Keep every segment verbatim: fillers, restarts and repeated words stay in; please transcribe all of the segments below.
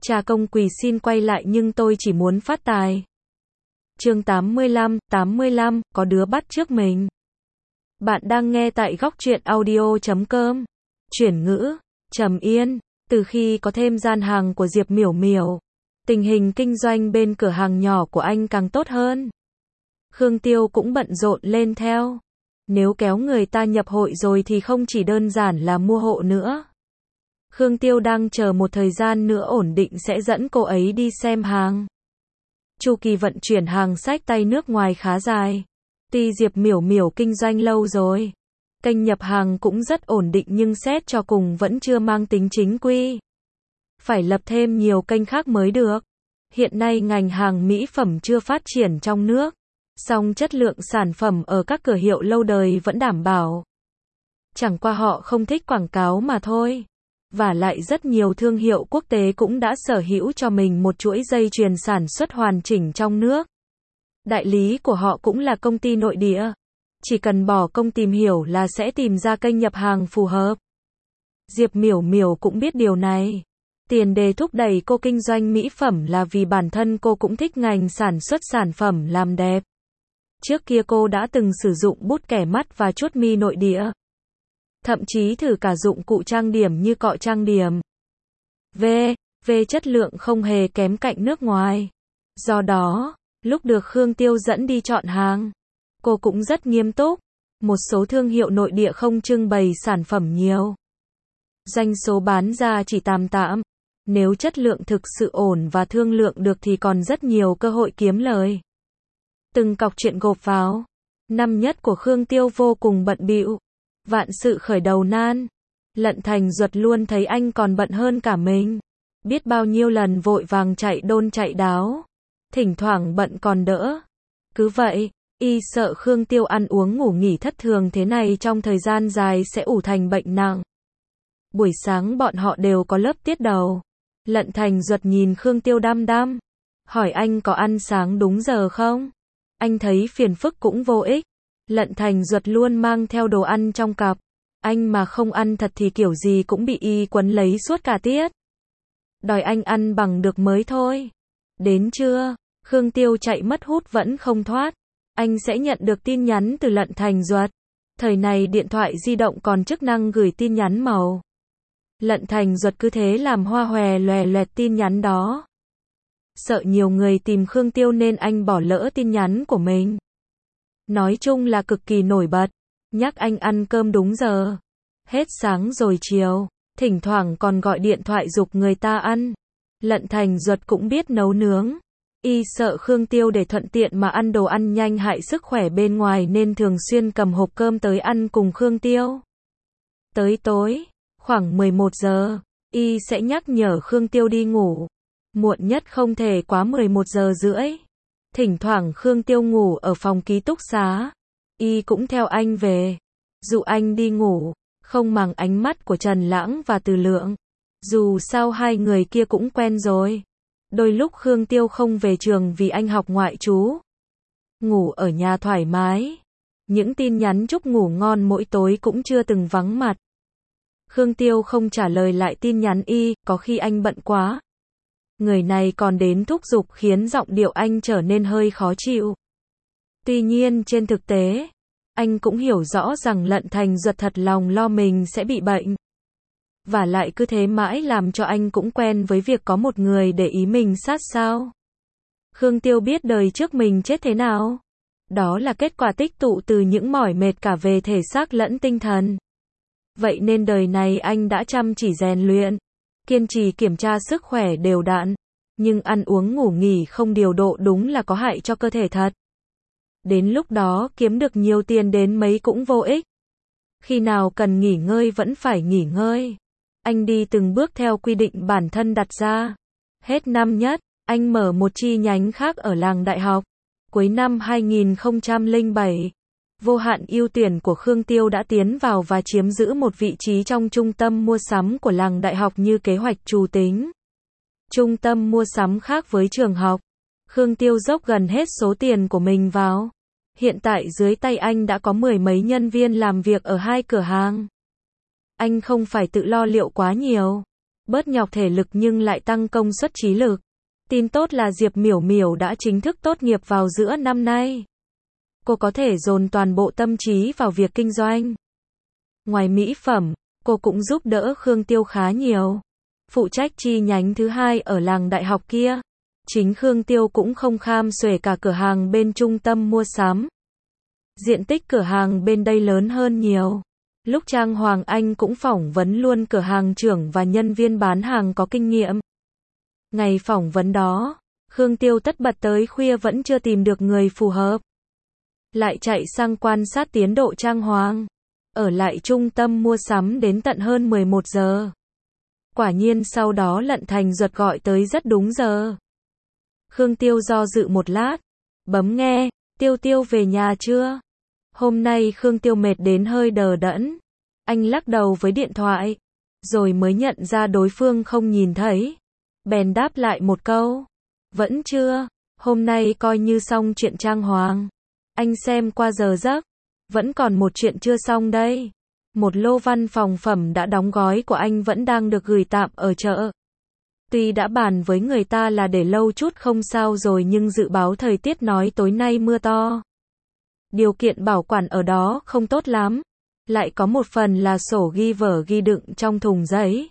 Cha công quỳ xin quay lại nhưng tôi chỉ muốn phát tài. Chương tám mươi lăm, tám mươi lăm, có đứa bắt trước mình. Bạn đang nghe tại góc truyện audio chấm com. Chuyển ngữ, Trầm Yên. Từ khi có thêm gian hàng của Diệp Miểu Miểu, tình hình kinh doanh bên cửa hàng nhỏ của anh càng tốt hơn. Khương Tiêu cũng bận rộn lên theo. Nếu kéo người ta nhập hội rồi thì không chỉ đơn giản là mua hộ nữa. Khương Tiêu đang chờ một thời gian nữa ổn định sẽ dẫn cô ấy đi xem hàng. Chu kỳ vận chuyển hàng xách tay nước ngoài khá dài. Tuy Diệp Miểu Miểu kinh doanh lâu rồi, kênh nhập hàng cũng rất ổn định nhưng xét cho cùng vẫn chưa mang tính chính quy. Phải lập thêm nhiều kênh khác mới được. Hiện nay ngành hàng mỹ phẩm chưa phát triển trong nước, song chất lượng sản phẩm ở các cửa hiệu lâu đời vẫn đảm bảo. Chẳng qua họ không thích quảng cáo mà thôi. Và lại rất nhiều thương hiệu quốc tế cũng đã sở hữu cho mình một chuỗi dây chuyền sản xuất hoàn chỉnh trong nước. Đại lý của họ cũng là công ty nội địa. Chỉ cần bỏ công tìm hiểu là sẽ tìm ra kênh nhập hàng phù hợp. Diệp Miểu Miểu cũng biết điều này. Tiền đề thúc đẩy cô kinh doanh mỹ phẩm là vì bản thân cô cũng thích ngành sản xuất sản phẩm làm đẹp. Trước kia cô đã từng sử dụng bút kẻ mắt và chuốt mi nội địa. Thậm chí thử cả dụng cụ trang điểm như cọ trang điểm. V. Về chất lượng không hề kém cạnh nước ngoài. Do đó, lúc được Khương Tiêu dẫn đi chọn hàng, cô cũng rất nghiêm túc. Một số thương hiệu nội địa không trưng bày sản phẩm nhiều. Doanh số bán ra chỉ tạm tạm. Nếu chất lượng thực sự ổn và thương lượng được thì còn rất nhiều cơ hội kiếm lời. Từng cọc chuyện gộp vào. Năm nhất của Khương Tiêu vô cùng bận bịu. Vạn sự khởi đầu nan. Lận Thành Duật luôn thấy anh còn bận hơn cả mình. Biết bao nhiêu lần vội vàng chạy đôn chạy đáo. Thỉnh thoảng bận còn đỡ. Cứ vậy, y sợ Khương Tiêu ăn uống ngủ nghỉ thất thường thế này trong thời gian dài sẽ ủ thành bệnh nặng. Buổi sáng bọn họ đều có lớp tiết đầu. Lận Thành Duật nhìn Khương Tiêu đăm đăm. Hỏi anh có ăn sáng đúng giờ không? Anh thấy phiền phức cũng vô ích. Lận Thành Duật luôn mang theo đồ ăn trong cặp. Anh mà không ăn thật thì kiểu gì cũng bị y quấn lấy suốt cả tiết. Đòi anh ăn bằng được mới thôi. Đến trưa, Khương Tiêu chạy mất hút vẫn không thoát. Anh sẽ nhận được tin nhắn từ Lận Thành Duật. Thời này điện thoại di động còn chức năng gửi tin nhắn màu. Lận Thành Duật cứ thế làm hoa hòe loè loẹt tin nhắn đó. Sợ nhiều người tìm Khương Tiêu nên anh bỏ lỡ tin nhắn của mình. Nói chung là cực kỳ nổi bật. Nhắc anh ăn cơm đúng giờ. Hết sáng rồi chiều. Thỉnh thoảng còn gọi điện thoại giục người ta ăn. Lận Thành Duật cũng biết nấu nướng. Y sợ Khương Tiêu để thuận tiện mà ăn đồ ăn nhanh hại sức khỏe bên ngoài nên thường xuyên cầm hộp cơm tới ăn cùng Khương Tiêu. Tới tối, khoảng mười một giờ, Y sẽ nhắc nhở Khương Tiêu đi ngủ. Muộn nhất không thể quá mười một giờ rưỡi. Thỉnh thoảng Khương Tiêu ngủ ở phòng ký túc xá. Y cũng theo anh về. Dụ anh đi ngủ, không màng ánh mắt của Trần Lãng và Từ Lượng. Dù sao hai người kia cũng quen rồi. Đôi lúc Khương Tiêu không về trường vì anh học ngoại trú. Ngủ ở nhà thoải mái. Những tin nhắn chúc ngủ ngon mỗi tối cũng chưa từng vắng mặt. Khương Tiêu không trả lời lại tin nhắn Y, có khi anh bận quá. Người này còn đến thúc giục khiến giọng điệu anh trở nên hơi khó chịu. Tuy nhiên trên thực tế, anh cũng hiểu rõ rằng Lận Thành Duật thật lòng lo mình sẽ bị bệnh. Và lại cứ thế mãi làm cho anh cũng quen với việc có một người để ý mình sát sao. Khương Tiêu biết đời trước mình chết thế nào. Đó là kết quả tích tụ từ những mỏi mệt cả về thể xác lẫn tinh thần. Vậy nên đời này anh đã chăm chỉ rèn luyện, kiên trì kiểm tra sức khỏe đều đặn. Nhưng ăn uống ngủ nghỉ không điều độ đúng là có hại cho cơ thể thật. Đến lúc đó kiếm được nhiều tiền đến mấy cũng vô ích. Khi nào cần nghỉ ngơi vẫn phải nghỉ ngơi. Anh đi từng bước theo quy định bản thân đặt ra. Hết năm nhất, anh mở một chi nhánh khác ở làng đại học. Cuối năm hai nghìn không trăm lẻ bảy, vô hạn ưu tuyển của Khương Tiêu đã tiến vào và chiếm giữ một vị trí trong trung tâm mua sắm của làng đại học như kế hoạch trù tính. Trung tâm mua sắm khác với trường học. Khương Tiêu dốc gần hết số tiền của mình vào. Hiện tại dưới tay anh đã có mười mấy nhân viên làm việc ở hai cửa hàng. Anh không phải tự lo liệu quá nhiều. Bớt nhọc thể lực nhưng lại tăng công suất trí lực. Tin tốt là Diệp Miểu Miểu đã chính thức tốt nghiệp vào giữa năm nay. Cô có thể dồn toàn bộ tâm trí vào việc kinh doanh. Ngoài mỹ phẩm, cô cũng giúp đỡ Khương Tiêu khá nhiều. Phụ trách chi nhánh thứ hai ở làng đại học kia. Chính Khương Tiêu cũng không kham xuể cả cửa hàng bên trung tâm mua sắm. Diện tích cửa hàng bên đây lớn hơn nhiều. Lúc Trang Hoàng Anh cũng phỏng vấn luôn cửa hàng trưởng và nhân viên bán hàng có kinh nghiệm. Ngày phỏng vấn đó, Khương Tiêu tất bật tới khuya vẫn chưa tìm được người phù hợp. Lại chạy sang quan sát tiến độ Trang Hoàng. Ở lại trung tâm mua sắm đến tận hơn mười một giờ. Quả nhiên sau đó Lận Thành Duật gọi tới rất đúng giờ. Khương Tiêu do dự một lát. Bấm nghe, Tiêu Tiêu về nhà chưa? Hôm nay Khương Tiêu mệt đến hơi đờ đẫn. Anh lắc đầu với điện thoại. Rồi mới nhận ra đối phương không nhìn thấy. Bèn đáp lại một câu. Vẫn chưa, hôm nay coi như xong chuyện Trang Hoàng. Anh xem qua giờ giấc. Vẫn còn một chuyện chưa xong đây. Một lô văn phòng phẩm đã đóng gói của anh vẫn đang được gửi tạm ở chợ. Tuy đã bàn với người ta là để lâu chút không sao rồi nhưng dự báo thời tiết nói tối nay mưa to. Điều kiện bảo quản ở đó không tốt lắm. Lại có một phần là sổ ghi vở ghi đựng trong thùng giấy.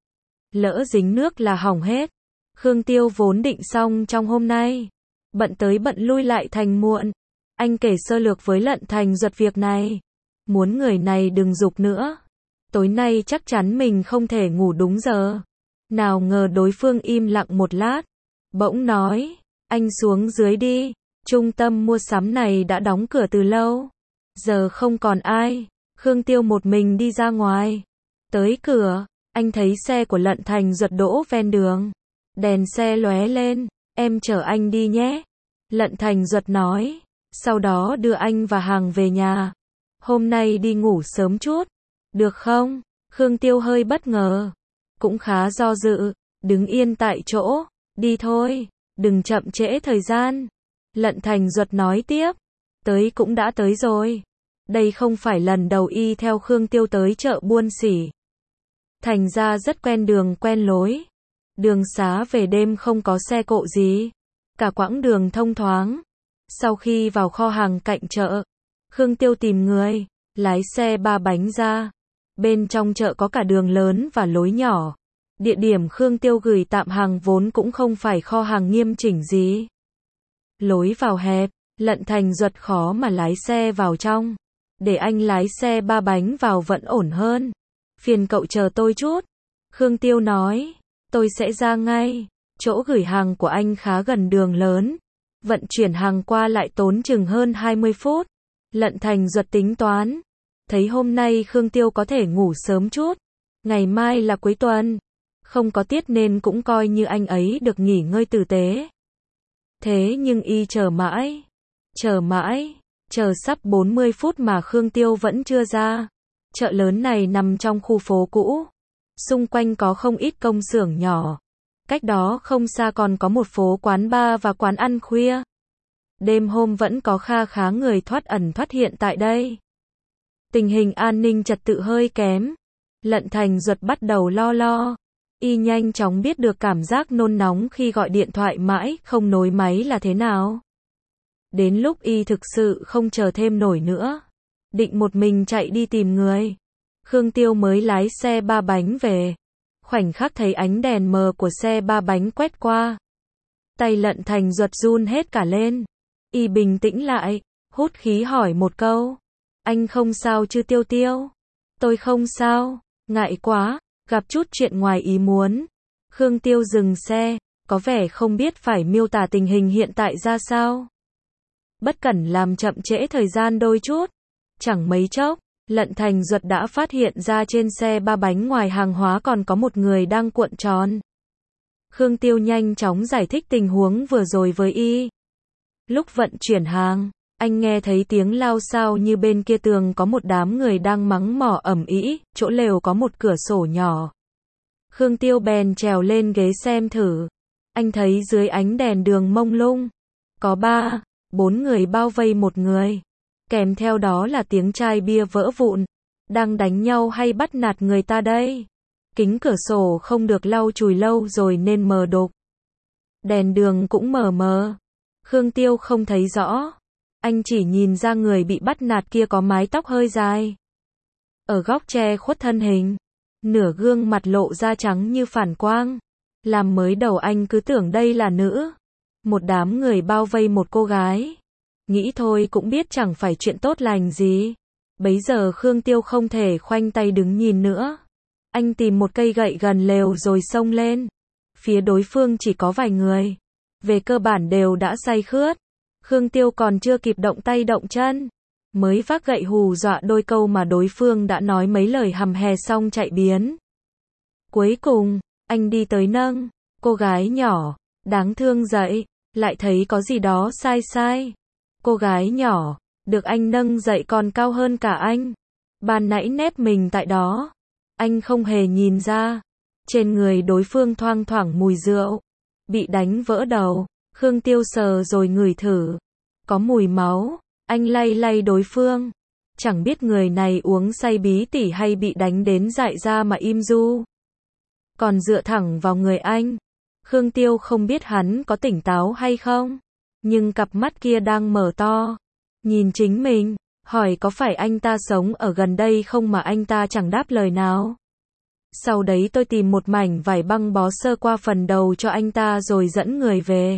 Lỡ dính nước là hỏng hết. Khương Tiêu vốn định xong trong hôm nay. Bận tới bận lui lại thành muộn. Anh kể sơ lược với Lận Thành Duật việc này. Muốn người này đừng giục nữa. Tối nay chắc chắn mình không thể ngủ đúng giờ. Nào ngờ đối phương im lặng một lát. Bỗng nói, anh xuống dưới đi. Trung tâm mua sắm này đã đóng cửa từ lâu. Giờ không còn ai. Khương Tiêu một mình đi ra ngoài. Tới cửa, anh thấy xe của Lận Thành Duật đỗ ven đường. Đèn xe lóe lên. Em chở anh đi nhé. Lận Thành Duật nói. Sau đó đưa anh và hàng về nhà. Hôm nay đi ngủ sớm chút. Được không? Khương Tiêu hơi bất ngờ. Cũng khá do dự. Đứng yên tại chỗ. Đi thôi. Đừng chậm trễ thời gian. Lận Thành Duật nói tiếp. Tới cũng đã tới rồi. Đây không phải lần đầu y theo Khương Tiêu tới chợ Buôn Sỉ. Thành ra rất quen đường quen lối. Đường xá về đêm không có xe cộ gì. Cả quãng đường thông thoáng. Sau khi vào kho hàng cạnh chợ, Khương Tiêu tìm người, lái xe ba bánh ra. Bên trong chợ có cả đường lớn và lối nhỏ. Địa điểm Khương Tiêu gửi tạm hàng vốn cũng không phải kho hàng nghiêm chỉnh gì. Lối vào hẹp, Lận Thành Duật khó mà lái xe vào trong. Để anh lái xe ba bánh vào vẫn ổn hơn. Phiền cậu chờ tôi chút. Khương Tiêu nói, tôi sẽ ra ngay. Chỗ gửi hàng của anh khá gần đường lớn. Vận chuyển hàng qua lại tốn chừng hơn hai mươi phút. Lận Thành Duật tính toán. Thấy hôm nay Khương Tiêu có thể ngủ sớm chút. Ngày mai là cuối tuần. Không có tiết nên cũng coi như anh ấy được nghỉ ngơi tử tế. Thế nhưng y chờ mãi. Chờ mãi. Chờ sắp bốn mươi phút mà Khương Tiêu vẫn chưa ra. Chợ lớn này nằm trong khu phố cũ. Xung quanh có không ít công xưởng nhỏ. Cách đó không xa còn có một phố quán bar và quán ăn khuya. Đêm hôm vẫn có kha khá người thoát ẩn thoát hiện tại đây. Tình hình an ninh trật tự hơi kém. Lận Thành Duật bắt đầu lo lo. Y nhanh chóng biết được cảm giác nôn nóng khi gọi điện thoại mãi không nối máy là thế nào. Đến lúc y thực sự không chờ thêm nổi nữa. Định một mình chạy đi tìm người. Khương Tiêu mới lái xe ba bánh về. Khoảnh khắc thấy ánh đèn mờ của xe ba bánh quét qua. Tay Lận Thành Duật run hết cả lên. Y bình tĩnh lại, hút khí hỏi một câu. Anh không sao chứ Tiêu Tiêu? Tôi không sao, ngại quá, gặp chút chuyện ngoài ý muốn. Khương Tiêu dừng xe, có vẻ không biết phải miêu tả tình hình hiện tại ra sao. Bất cẩn làm chậm trễ thời gian đôi chút. Chẳng mấy chốc, Lận Thành Duật đã phát hiện ra trên xe ba bánh ngoài hàng hóa còn có một người đang cuộn tròn. Khương Tiêu nhanh chóng giải thích tình huống vừa rồi với y. Lúc vận chuyển hàng, anh nghe thấy tiếng lao xao như bên kia tường có một đám người đang mắng mỏ ầm ĩ, chỗ lều có một cửa sổ nhỏ. Khương Tiêu bèn trèo lên ghế xem thử. Anh thấy dưới ánh đèn đường mông lung, có ba, bốn người bao vây một người. Kèm theo đó là tiếng chai bia vỡ vụn. Đang đánh nhau hay bắt nạt người ta đây? Kính cửa sổ không được lau chùi lâu rồi nên mờ đục. Đèn đường cũng mờ mờ. Khương Tiêu không thấy rõ. Anh chỉ nhìn ra người bị bắt nạt kia có mái tóc hơi dài. Ở góc che khuất thân hình. Nửa gương mặt lộ ra trắng như phản quang. Làm mới đầu anh cứ tưởng đây là nữ. Một đám người bao vây một cô gái. Nghĩ thôi cũng biết chẳng phải chuyện tốt lành gì. Bấy giờ Khương Tiêu không thể khoanh tay đứng nhìn nữa. Anh tìm một cây gậy gần lều rồi xông lên. Phía đối phương chỉ có vài người. Về cơ bản đều đã say khướt. Khương Tiêu còn chưa kịp động tay động chân. Mới vác gậy hù dọa đôi câu mà đối phương đã nói mấy lời hầm hè xong chạy biến. Cuối cùng, anh đi tới nâng cô gái nhỏ, đáng thương dậy. Lại thấy có gì đó sai sai. Cô gái nhỏ, được anh nâng dậy còn cao hơn cả anh. Ban nãy nép mình tại đó. Anh không hề nhìn ra. Trên người đối phương thoang thoảng mùi rượu. Bị đánh vỡ đầu. Khương Tiêu sờ rồi ngửi thử. Có mùi máu. Anh lay lay đối phương. Chẳng biết người này uống say bí tỉ hay bị đánh đến dại ra mà im du. Còn dựa thẳng vào người anh. Khương Tiêu không biết hắn có tỉnh táo hay không. Nhưng cặp mắt kia đang mở to. Nhìn chính mình. Hỏi có phải anh ta sống ở gần đây không mà anh ta chẳng đáp lời nào. Sau đấy tôi tìm một mảnh vải băng bó sơ qua phần đầu cho anh ta rồi dẫn người về.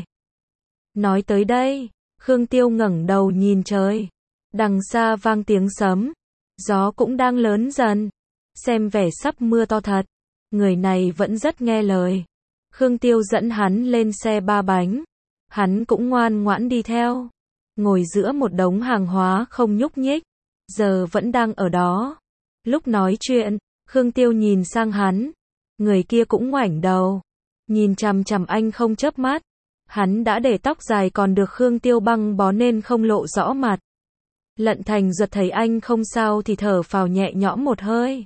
Nói tới đây, Khương Tiêu ngẩng đầu nhìn trời. Đằng xa vang tiếng sấm. Gió cũng đang lớn dần. Xem vẻ sắp mưa to thật. Người này vẫn rất nghe lời. Khương Tiêu dẫn hắn lên xe ba bánh. Hắn cũng ngoan ngoãn đi theo. Ngồi giữa một đống hàng hóa không nhúc nhích. Giờ vẫn đang ở đó. Lúc nói chuyện, Khương Tiêu nhìn sang hắn. Người kia cũng ngoảnh đầu. Nhìn chằm chằm anh không chớp mắt. Hắn đã để tóc dài còn được Khương Tiêu băng bó nên không lộ rõ mặt. Lận Thành Duật thấy anh không sao thì thở phào nhẹ nhõm một hơi.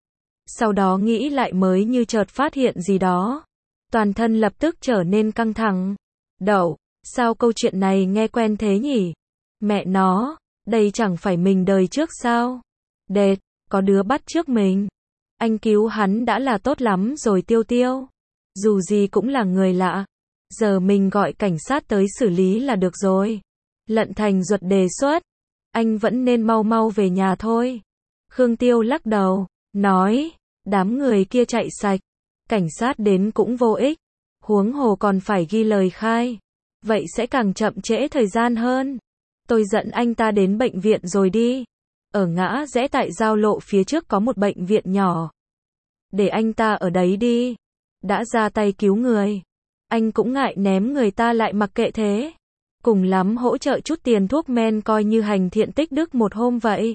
Sau đó nghĩ lại mới như chợt phát hiện gì đó. Toàn thân lập tức trở nên căng thẳng. Đậu, sao câu chuyện này nghe quen thế nhỉ? Mẹ nó, đây chẳng phải mình đời trước sao? Đệt, có đứa bắt trước mình. Anh cứu hắn đã là tốt lắm rồi Tiêu Tiêu. Dù gì cũng là người lạ. Giờ mình gọi cảnh sát tới xử lý là được rồi. Lận Thành Duật đề xuất. Anh vẫn nên mau mau về nhà thôi. Khương Tiêu lắc đầu, nói, đám người kia chạy sạch. Cảnh sát đến cũng vô ích. Huống hồ còn phải ghi lời khai. Vậy sẽ càng chậm trễ thời gian hơn. Tôi dẫn anh ta đến bệnh viện rồi đi. Ở ngã rẽ tại giao lộ phía trước có một bệnh viện nhỏ. Để anh ta ở đấy đi. Đã ra tay cứu người. Anh cũng ngại ném người ta lại mặc kệ thế. Cùng lắm hỗ trợ chút tiền thuốc men coi như hành thiện tích đức một hôm vậy.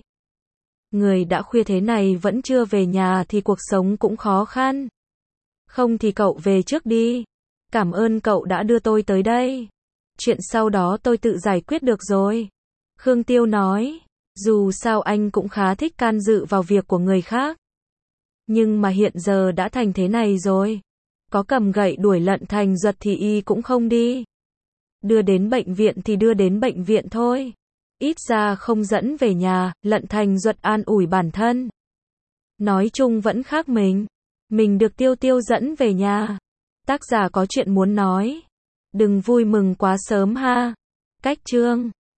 Người đã khuya thế này vẫn chưa về nhà thì cuộc sống cũng khó khăn. Không thì cậu về trước đi. Cảm ơn cậu đã đưa tôi tới đây. Chuyện sau đó tôi tự giải quyết được rồi. Khương Tiêu nói. Dù sao anh cũng khá thích can dự vào việc của người khác. Nhưng mà hiện giờ đã thành thế này rồi. Có cầm gậy đuổi Lận Thành Duật thì y cũng không đi. Đưa đến bệnh viện thì đưa đến bệnh viện thôi. Ít ra không dẫn về nhà. Lận Thành Duật an ủi bản thân. Nói chung vẫn khác mình. Mình được Tiêu Tiêu dẫn về nhà. Tác giả có chuyện muốn nói. Đừng vui mừng quá sớm ha. Cách chương